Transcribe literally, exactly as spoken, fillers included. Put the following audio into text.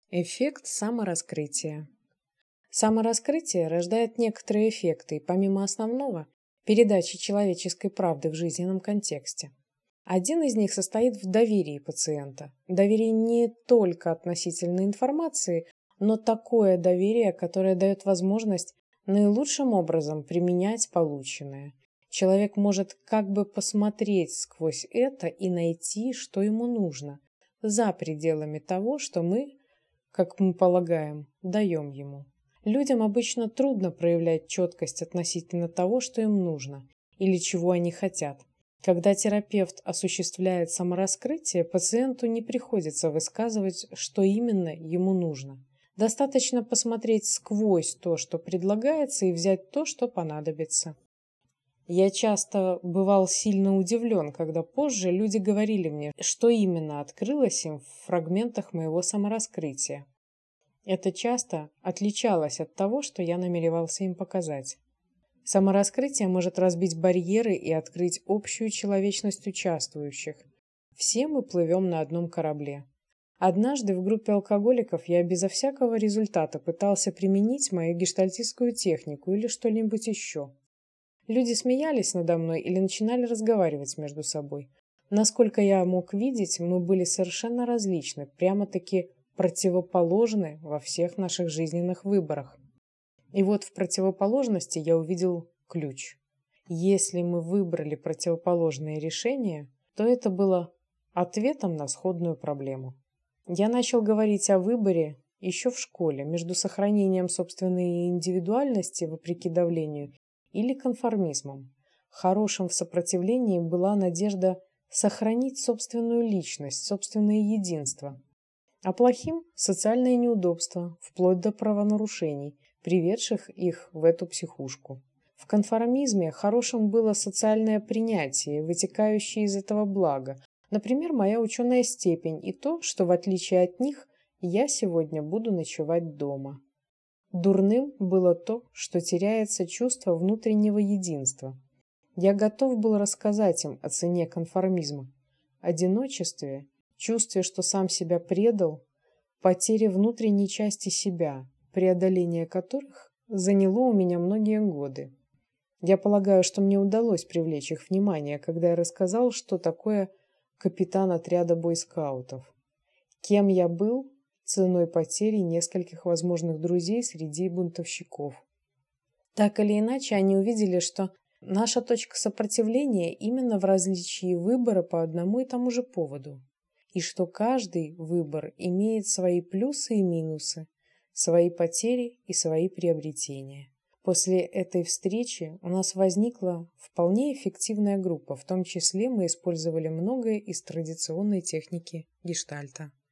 Эффект самораскрытия. Самораскрытие рождает некоторые эффекты, помимо основного, передачи человеческой правды в жизненном контексте. Один из них состоит в доверии пациента. Доверие не только относительно информации, но такое доверие, которое дает возможность наилучшим образом применять полученное. Человек может как бы посмотреть сквозь это и найти, что ему нужно, за пределами того, что мы, как мы полагаем, даем ему. Людям обычно трудно проявлять четкость относительно того, что им нужно или чего они хотят. Когда терапевт осуществляет самораскрытие, пациенту не приходится высказывать, что именно ему нужно. Достаточно посмотреть сквозь то, что предлагается, и взять то, что понадобится. Я часто бывал сильно удивлен, когда позже люди говорили мне, что именно открылось им в фрагментах моего самораскрытия. Это часто отличалось от того, что я намеревался им показать. Самораскрытие может разбить барьеры и открыть общую человечность участвующих. Все мы плывем на одном корабле. Однажды в группе алкоголиков я безо всякого результата пытался применить мою гештальтистскую технику или что-нибудь еще. Люди смеялись надо мной или начинали разговаривать между собой. Насколько я мог видеть, мы были совершенно различны, прямо-таки противоположны во всех наших жизненных выборах. И вот в противоположности я увидел ключ. Если мы выбрали противоположные решения, то это было ответом на сходную проблему. Я начал говорить о выборе еще в школе между сохранением собственной индивидуальности вопреки давлению или конформизмом. Хорошим в сопротивлении была надежда сохранить собственную личность, собственное единство, а плохим – социальное неудобство, вплоть до правонарушений, приведших их в эту психушку. В конформизме хорошим было социальное принятие, вытекающее из этого блага, например, моя ученая степень и то, что в отличие от них я сегодня буду ночевать дома. Дурным было то, что теряется чувство внутреннего единства. Я готов был рассказать им о цене конформизма, одиночестве, чувстве, что сам себя предал, потере внутренней части себя, преодоление которых заняло у меня многие годы. Я полагаю, что мне удалось привлечь их внимание, когда я рассказал, что такое капитан отряда бойскаутов. Кем я был ценой потери нескольких возможных друзей среди бунтовщиков. Так или иначе, они увидели, что наша точка сопротивления именно в различии выбора по одному и тому же поводу, и что каждый выбор имеет свои плюсы и минусы, свои потери и свои приобретения. После этой встречи у нас возникла вполне эффективная группа, в том числе мы использовали многое из традиционной техники гештальта.